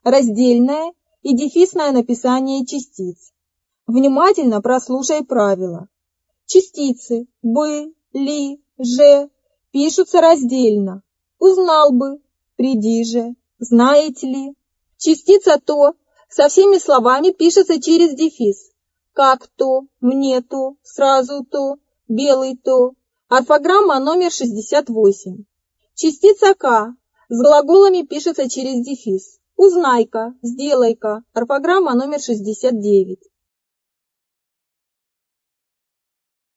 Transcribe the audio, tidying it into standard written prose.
раздельное и дефисное написание частиц. Внимательно прослушай правила. Частицы бы, ли, же пишутся раздельно. Узнал бы, приди же, знаете ли. Частица то со всеми словами пишется через дефис. Как то, мне то, сразу то, белый то. Орфограмма номер 68. Частица К с глаголами пишется через дефис. Узнай-ка, сделай-ка. Орфограмма номер 69.